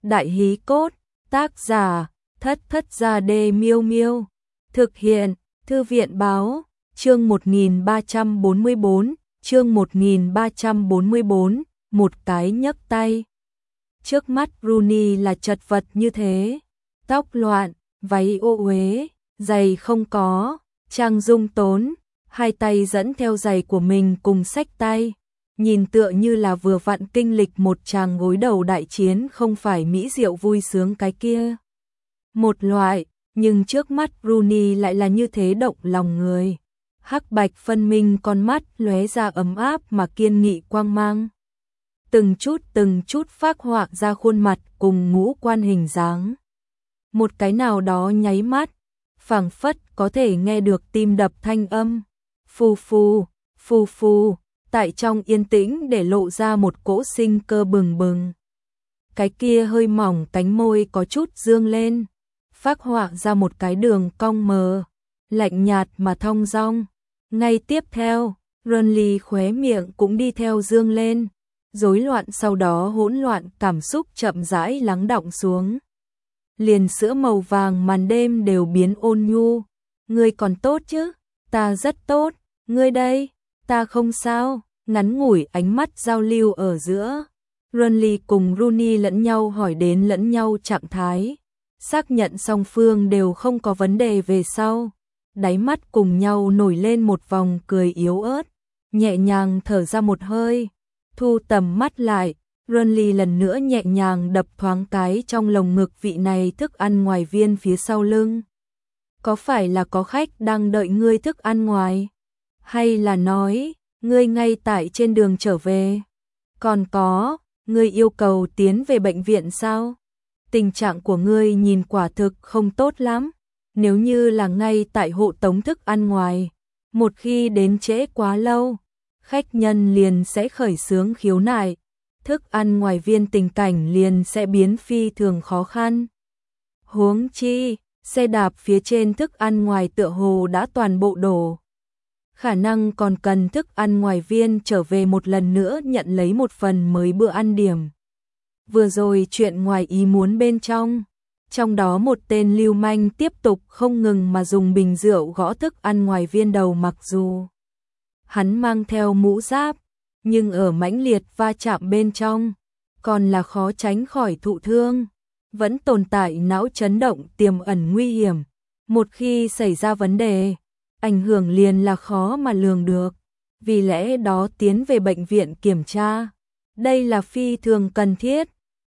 Đại hí cốt, tác giả, Thất Thất Gia Đê Miêu Miêu. Thực hiện, Thư viện báo, chương 1344, chương 1344, một cái nhấc tay. Trước mắt Rooney là chật vật như thế, tóc loạn, váy ô uế, giày không có, trang dung tốn, hai tay dẫn theo giày của mình cùng xách tay, nhìn tựa như là vừa vặn kinh lịch một tràng gối đầu đại chiến, không phải mỹ diệu vui sướng cái kia. Một loại, nhưng trước mắt Rooney lại là như thế động lòng người. Hắc bạch phân minh, con mắt lóe ra ấm áp mà kiên nghị quang mang. Từng chút phác họa ra khuôn mặt cùng ngũ quan hình dáng. Một cái nào đó nháy mắt, phảng phất có thể nghe được tim đập thanh âm. Phù phù, phù phù, tại trong yên tĩnh để lộ ra một cỗ sinh cơ bừng bừng. Cái kia hơi mỏng cánh môi có chút dương lên, phác họa ra một cái đường cong mờ, lạnh nhạt mà thong dong. Ngay tiếp theo, Rooney khóe miệng cũng đi theo dương lên, rối loạn sau đó hỗn loạn cảm xúc chậm rãi lắng đọng xuống. Liền sữa màu vàng màn đêm đều biến ôn nhu. Ngươi còn tốt chứ? Ta rất tốt. Ngươi đây? Ta không sao. Ngắn ngủi ánh mắt giao lưu ở giữa, Rooney cùng Rooney lẫn nhau hỏi đến lẫn nhau trạng thái, xác nhận song phương đều không có vấn đề về sau, đáy mắt cùng nhau nổi lên một vòng cười yếu ớt, nhẹ nhàng thở ra một hơi, thu tầm mắt lại, Rooney lần nữa nhẹ nhàng đập thoáng cái trong lồng ngực vị này thức ăn ngoài viên phía sau lưng. Có phải là có khách đang đợi ngươi thức ăn ngoài? Hay là nói ngươi ngay tại trên đường trở về? Còn có, ngươi yêu cầu tiến về bệnh viện sao? Tình trạng của ngươi nhìn quả thực không tốt lắm. Nếu như là ngay tại hộ tống thức ăn ngoài, một khi đến trễ quá lâu, khách nhân liền sẽ khởi xướng khiếu nại, thức ăn ngoài viên tình cảnh liền sẽ biến phi thường khó khăn. Huống chi, xe đạp phía trên thức ăn ngoài tựa hồ đã toàn bộ đổ. Khả năng còn cần thức ăn ngoài viên trở về một lần nữa nhận lấy một phần mới bữa ăn điểm. Vừa rồi chuyện ngoài ý muốn bên trong đó một tên lưu manh tiếp tục không ngừng mà dùng bình rượu gõ thức ăn ngoài viên đầu, mặc dù hắn mang theo mũ giáp, nhưng ở mãnh liệt va chạm bên trong, còn là khó tránh khỏi thụ thương, vẫn tồn tại não chấn động tiềm ẩn nguy hiểm. Một khi xảy ra vấn đề, ảnh hưởng liền là khó mà lường được, vì lẽ đó tiến về bệnh viện kiểm tra, đây là phi thường cần thiết.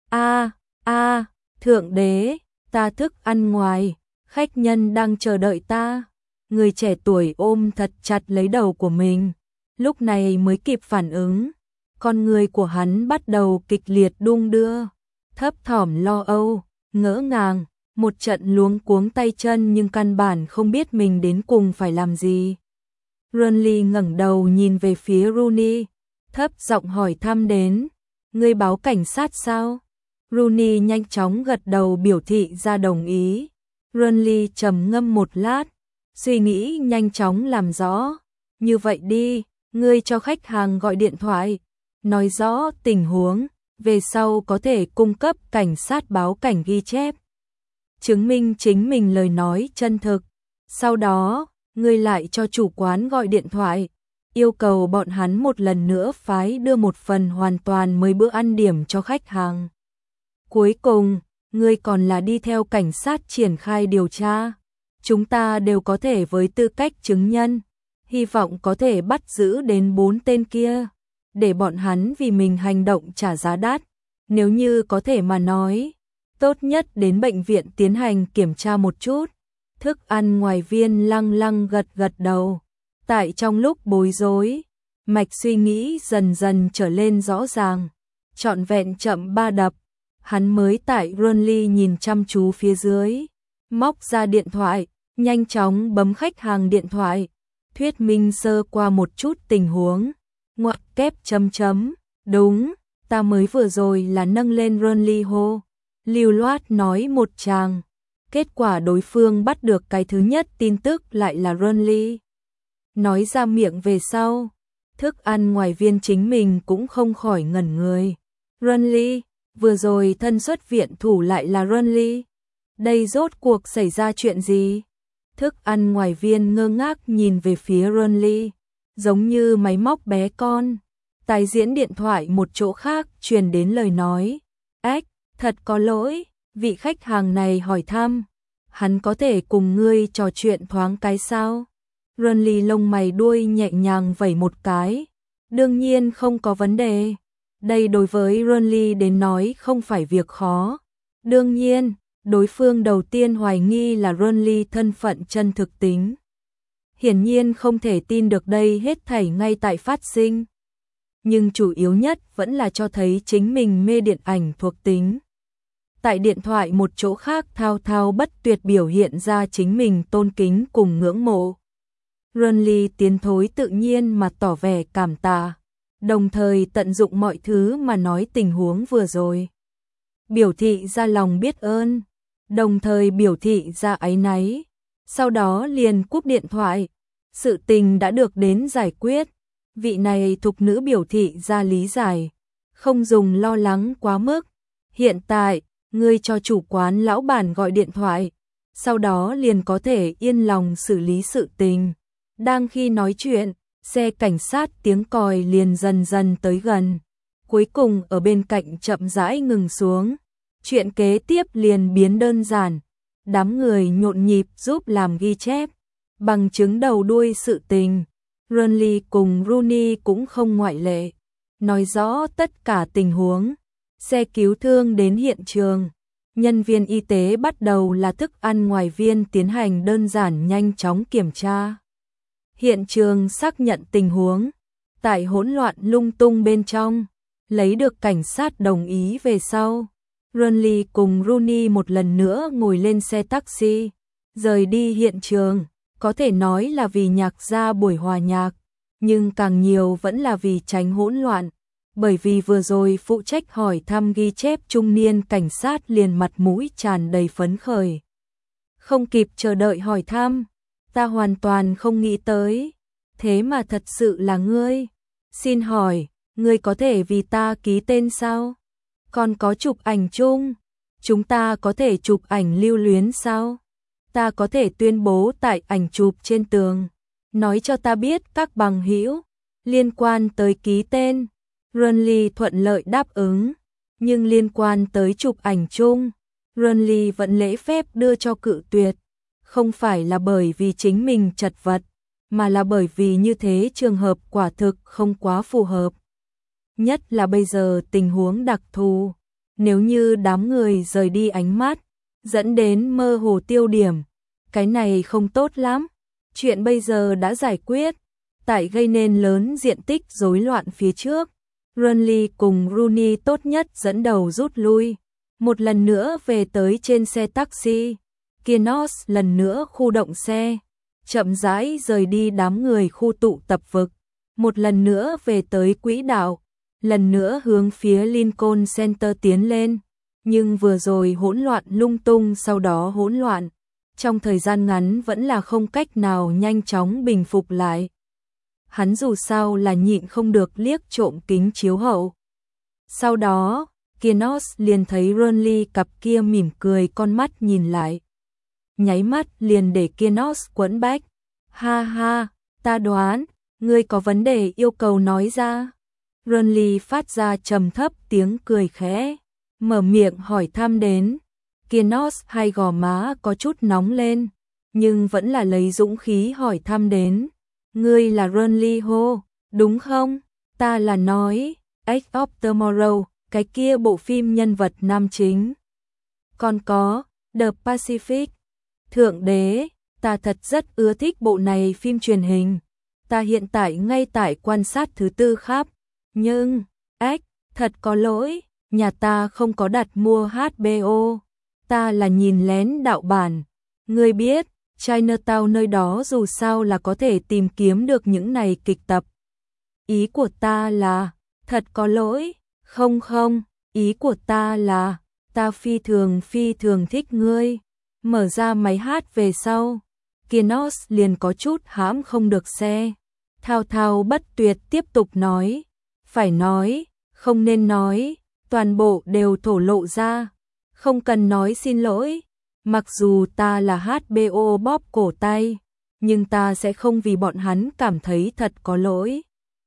Thượng đế, ta thức ăn ngoài, khách nhân đang chờ đợi ta. Người trẻ tuổi ôm thật chặt lấy đầu của mình, lúc này mới kịp phản ứng, con người của hắn bắt đầu kịch liệt đung đưa, thấp thỏm lo âu, ngỡ ngàng, một trận luống cuống tay chân nhưng căn bản không biết mình đến cùng phải làm gì. Rooney ngẩng đầu nhìn về phía Rooney, thấp giọng hỏi thăm đến, ngươi báo cảnh sát sao? Rooney nhanh chóng gật đầu biểu thị ra đồng ý. Rooney trầm ngâm một lát, suy nghĩ nhanh chóng làm rõ. Như vậy đi, ngươi cho khách hàng gọi điện thoại, nói rõ tình huống, về sau có thể cung cấp cảnh sát báo cảnh ghi chép, chứng minh chính mình lời nói chân thực. Sau đó, ngươi lại cho chủ quán gọi điện thoại, yêu cầu bọn hắn một lần nữa phái đưa một phần hoàn toàn mới bữa ăn điểm cho khách hàng. Cuối cùng, ngươi còn là đi theo cảnh sát triển khai điều tra. Chúng ta đều có thể với tư cách chứng nhân, hy vọng có thể bắt giữ đến 4 tên kia, để bọn hắn vì mình hành động trả giá đắt. Nếu như có thể mà nói, tốt nhất đến bệnh viện tiến hành kiểm tra một chút. Thức ăn ngoài viên lăng lăng gật gật đầu. Tại trong lúc bối rối, mạch suy nghĩ dần dần trở lên rõ ràng, trọn vẹn chậm 3 đập, hắn mới tại Rooney nhìn chăm chú phía dưới, móc ra điện thoại, nhanh chóng bấm khách hàng điện thoại, thuyết minh sơ qua một chút tình huống, ngoặc kép chấm chấm, đúng, ta mới vừa rồi là nâng lên Rooney hô, lưu loát nói một tràng, kết quả đối phương bắt được cái thứ nhất tin tức lại là Rooney. Nói ra miệng về sau, thức ăn ngoài viên chính mình cũng không khỏi ngẩn người. Rooney, vừa rồi thân xuất viện thủ lại là Renly. Đây rốt cuộc xảy ra chuyện gì? Thức ăn ngoài viên ngơ ngác nhìn về phía Renly, giống như máy móc bé con. Tái diễn điện thoại một chỗ khác truyền đến lời nói. Ếch, thật có lỗi, vị khách hàng này hỏi thăm. Hắn có thể cùng ngươi trò chuyện thoáng cái sao? Renly lông mày đuôi nhẹ nhàng vẩy một cái. Đương nhiên không có vấn đề. Đây đối với Renly đến nói không phải việc khó. Đương nhiên, đối phương đầu tiên hoài nghi là Renly thân phận chân thực tính. Hiển nhiên không thể tin được đây hết thảy ngay tại phát sinh. Nhưng chủ yếu nhất vẫn là cho thấy chính mình mê điện ảnh thuộc tính. Tại điện thoại một chỗ khác thao thao bất tuyệt biểu hiện ra chính mình tôn kính cùng ngưỡng mộ. Renly tiến thối tự nhiên mà tỏ vẻ cảm tạ, đồng thời tận dụng mọi thứ mà nói tình huống vừa rồi. Biểu thị ra lòng biết ơn, đồng thời biểu thị ra áy náy. Sau đó liền cúp điện thoại. Sự tình đã được đến giải quyết. Vị này thục nữ biểu thị ra lý giải, không dùng lo lắng quá mức. Hiện tại, ngươi cho chủ quán lão bản gọi điện thoại, sau đó liền có thể yên lòng xử lý sự tình. Đang khi nói chuyện, xe cảnh sát tiếng còi liền dần dần tới gần, cuối cùng ở bên cạnh chậm rãi ngừng xuống. Chuyện kế tiếp liền biến đơn giản, đám người nhộn nhịp giúp làm ghi chép, bằng chứng đầu đuôi sự tình. Renly cùng Rooney cũng không ngoại lệ, nói rõ tất cả tình huống. Xe cứu thương đến hiện trường, nhân viên y tế bắt đầu là thức ăn ngoài viên tiến hành đơn giản nhanh chóng kiểm tra. Hiện trường xác nhận tình huống, tại hỗn loạn lung tung bên trong, lấy được cảnh sát đồng ý về sau. Renly cùng Rooney một lần nữa ngồi lên xe taxi, rời đi hiện trường, có thể nói là vì nhạc ra buổi hòa nhạc, nhưng càng nhiều vẫn là vì tránh hỗn loạn, bởi vì vừa rồi phụ trách hỏi thăm ghi chép trung niên cảnh sát liền mặt mũi tràn đầy phấn khởi. Không kịp chờ đợi hỏi thăm, ta hoàn toàn không nghĩ tới, thế mà thật sự là ngươi. Xin hỏi, ngươi có thể vì ta ký tên sao? Còn có chụp ảnh chung, chúng ta có thể chụp ảnh lưu luyến sao? Ta có thể tuyên bố tại ảnh chụp trên tường, nói cho ta biết các bằng hữu liên quan tới ký tên. Renly thuận lợi đáp ứng, nhưng liên quan tới chụp ảnh chung, Renly vẫn lễ phép đưa cho cự tuyệt, không phải là bởi vì chính mình chật vật, mà là bởi vì như thế trường hợp quả thực không quá phù hợp. Nhất là bây giờ tình huống đặc thù, nếu như đám người rời đi ánh mắt, dẫn đến mơ hồ tiêu điểm, cái này không tốt lắm. Chuyện bây giờ đã giải quyết, tại gây nên lớn diện tích rối loạn phía trước. Renly cùng Rooney tốt nhất dẫn đầu rút lui, một lần nữa về tới trên xe taxi. Kinos lần nữa khu động xe, chậm rãi rời đi đám người khu tụ tập vực, một lần nữa về tới quỹ đạo, lần nữa hướng phía Lincoln Center tiến lên. Nhưng vừa rồi hỗn loạn lung tung, sau đó hỗn loạn, trong thời gian ngắn vẫn là không cách nào nhanh chóng bình phục lại. Hắn dù sao là nhịn không được liếc trộm kính chiếu hậu. Sau đó, Kinos liền thấy Renly cặp kia mỉm cười con mắt nhìn lại. Nháy mắt liền để Kinos quẫn bách. Ha ha, ta đoán, ngươi có vấn đề yêu cầu nói ra. Renly phát ra trầm thấp tiếng cười khẽ, mở miệng hỏi thăm đến. Kinos hai gò má có chút nóng lên, nhưng vẫn là lấy dũng khí hỏi thăm đến. Ngươi là Renly Ho, đúng không? Ta là nói, Edge of Tomorrow, cái kia bộ phim nhân vật nam chính. Còn có, The Pacific. Thượng đế, ta thật rất ưa thích bộ này phim truyền hình. Ta hiện tại ngay tại quan sát thứ 4 khắp. Nhưng, thật có lỗi, nhà ta không có đặt mua HBO. Ta là nhìn lén đạo bản. Ngươi biết, Chinatown nơi đó dù sao là có thể tìm kiếm được những này kịch tập. Ý của ta là, thật có lỗi, không, ý của ta là, ta phi thường thích ngươi. Mở ra máy hát về sau, Kinos liền có chút hãm không được xe. Thao thao bất tuyệt tiếp tục nói, phải nói, không nên nói, toàn bộ đều thổ lộ ra. Không cần nói xin lỗi, mặc dù ta là HBO bóp cổ tay, nhưng ta sẽ không vì bọn hắn cảm thấy thật có lỗi.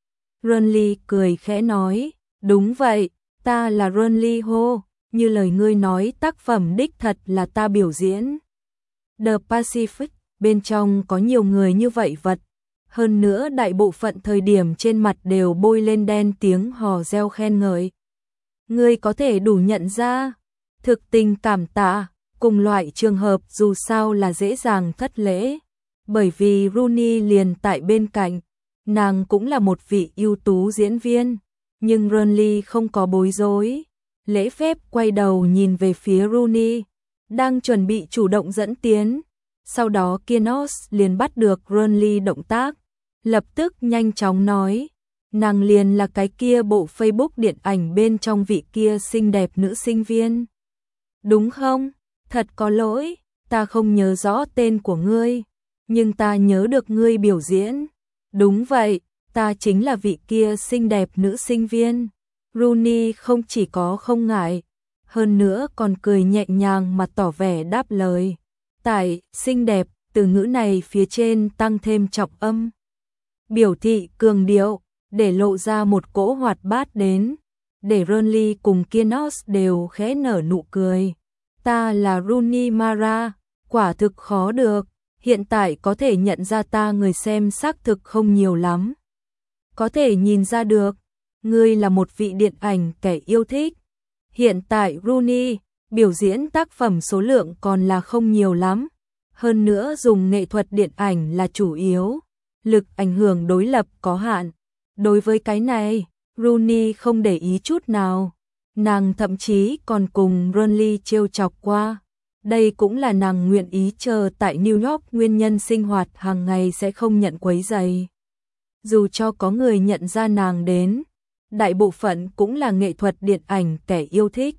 Renly cười khẽ nói, đúng vậy, ta là Renly Ho, như lời ngươi nói tác phẩm đích thật là ta biểu diễn. The Pacific, bên trong có nhiều người như vậy vật, hơn nữa đại bộ phận thời điểm trên mặt đều bôi lên đen tiếng hò reo khen ngợi. Ngươi có thể đủ nhận ra, thực tình cảm tạ, cùng loại trường hợp dù sao là dễ dàng thất lễ, bởi vì Rooney liền tại bên cạnh, nàng cũng là một vị ưu tú diễn viên, nhưng Renly không có bối rối, lễ phép quay đầu nhìn về phía Rooney, đang chuẩn bị chủ động dẫn tiến, sau đó Kinos liền bắt được Renly động tác, lập tức nhanh chóng nói, nàng liền là cái kia bộ Facebook điện ảnh bên trong vị kia xinh đẹp nữ sinh viên. Đúng không? Thật có lỗi, ta không nhớ rõ tên của ngươi, nhưng ta nhớ được ngươi biểu diễn. Đúng vậy, ta chính là vị kia xinh đẹp nữ sinh viên. Rooney không chỉ có không ngại, hơn nữa còn cười nhẹ nhàng mà tỏ vẻ đáp lời. Tại xinh đẹp, từ ngữ này phía trên tăng thêm trọng âm. Biểu thị cường điệu, để lộ ra một cỗ hoạt bát đến, để Renly cùng Kinos đều khẽ nở nụ cười. Ta là Rooney Mara, quả thực khó được, hiện tại có thể nhận ra ta người xem xác thực không nhiều lắm. Có thể nhìn ra được, ngươi là một vị điện ảnh kẻ yêu thích. Hiện tại Rooney, biểu diễn tác phẩm số lượng còn là không nhiều lắm, hơn nữa dùng nghệ thuật điện ảnh là chủ yếu, lực ảnh hưởng đối lập có hạn. Đối với cái này, Rooney không để ý chút nào. Nàng thậm chí còn cùng Renly trêu chọc qua. Đây cũng là nàng nguyện ý chờ tại New York nguyên nhân sinh hoạt hàng ngày sẽ không nhận quấy rầy. Dù cho có người nhận ra nàng đến, đại bộ phận cũng là nghệ thuật điện ảnh kẻ yêu thích.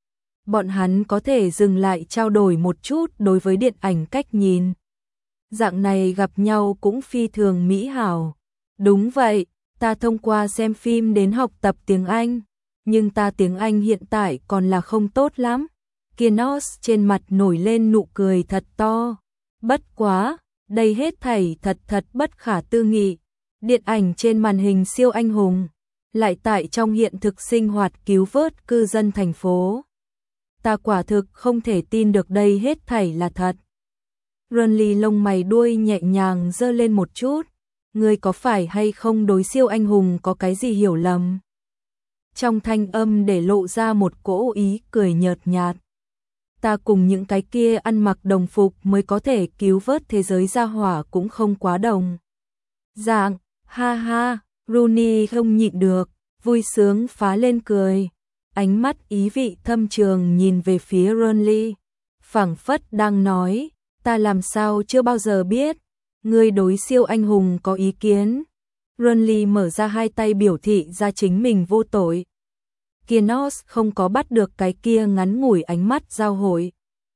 Bọn hắn có thể dừng lại trao đổi một chút đối với điện ảnh cách nhìn. Dạng này gặp nhau cũng phi thường mỹ hảo. Đúng vậy, ta thông qua xem phim đến học tập tiếng Anh. Nhưng ta tiếng Anh hiện tại còn là không tốt lắm. Kinos trên mặt nổi lên nụ cười thật to. Bất quá, đây hết thảy thật bất khả tư nghị. Điện ảnh trên màn hình siêu anh hùng, lại tại trong hiện thực sinh hoạt cứu vớt cư dân thành phố. Ta quả thực không thể tin được đây hết thảy là thật. Renly lông mày đuôi nhẹ nhàng giơ lên một chút. Ngươi có phải hay không đối siêu anh hùng có cái gì hiểu lầm? Trong thanh âm để lộ ra một cỗ ý cười nhợt nhạt. Ta cùng những cái kia ăn mặc đồng phục mới có thể cứu vớt thế giới gia hỏa cũng không quá đồng dạng. Ha ha, Rooney không nhịn được, vui sướng phá lên cười. Ánh mắt ý vị thâm trường nhìn về phía Renly, phảng phất đang nói, ta làm sao chưa bao giờ biết, ngươi đối siêu anh hùng có ý kiến. Renly mở ra hai tay biểu thị ra chính mình vô tội. Kinos không có bắt được cái kia ngắn ngủi ánh mắt giao hội,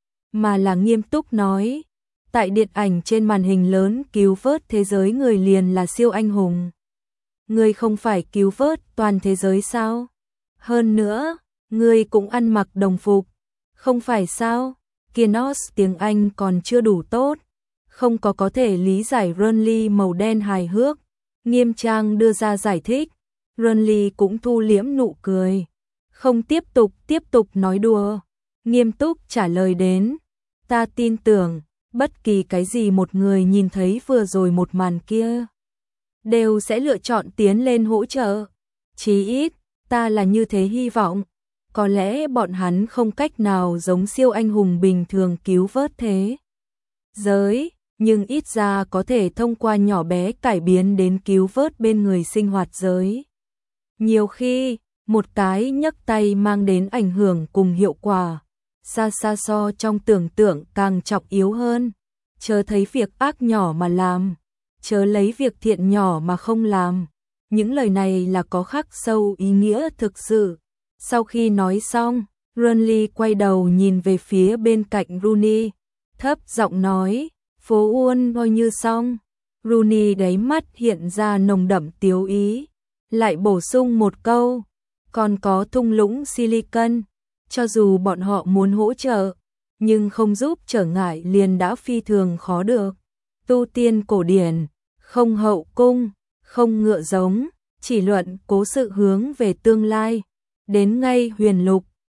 mà là nghiêm túc nói, tại điện ảnh trên màn hình lớn cứu vớt thế giới người liền là siêu anh hùng. Ngươi không phải cứu vớt toàn thế giới sao? Hơn nữa, ngươi cũng ăn mặc đồng phục, không phải sao? Kinos tiếng Anh còn chưa đủ tốt, không có thể lý giải Renly màu đen hài hước, nghiêm trang đưa ra giải thích. Renly cũng thu liễm nụ cười, không tiếp tục nói đùa, nghiêm túc trả lời đến, ta tin tưởng, bất kỳ cái gì một người nhìn thấy vừa rồi một màn kia, đều sẽ lựa chọn tiến lên hỗ trợ. Chí ít, ta là như thế hy vọng. Có lẽ bọn hắn không cách nào giống siêu anh hùng bình thường cứu vớt thế giới, nhưng ít ra có thể thông qua nhỏ bé cải biến đến cứu vớt bên người sinh hoạt giới. Nhiều khi, một cái nhấc tay mang đến ảnh hưởng cùng hiệu quả, xa so trong tưởng tượng càng trọng yếu hơn. Chớ thấy việc ác nhỏ mà làm, chớ lấy việc thiện nhỏ mà không làm. Những lời này là có khắc sâu ý nghĩa thực sự. Sau khi nói xong, Renly quay đầu nhìn về phía bên cạnh Rooney, thấp giọng nói, phố Uôn coi như xong. Rooney đáy mắt hiện ra nồng đậm tiếu ý, lại bổ sung một câu, còn có thung lũng Silicon, cho dù bọn họ muốn hỗ trợ, nhưng không giúp trở ngại liền đã phi thường khó được. Tu tiên cổ điển, không hậu cung, không ngựa giống, chỉ luận cố sự hướng về tương lai. Đến ngay huyền lục,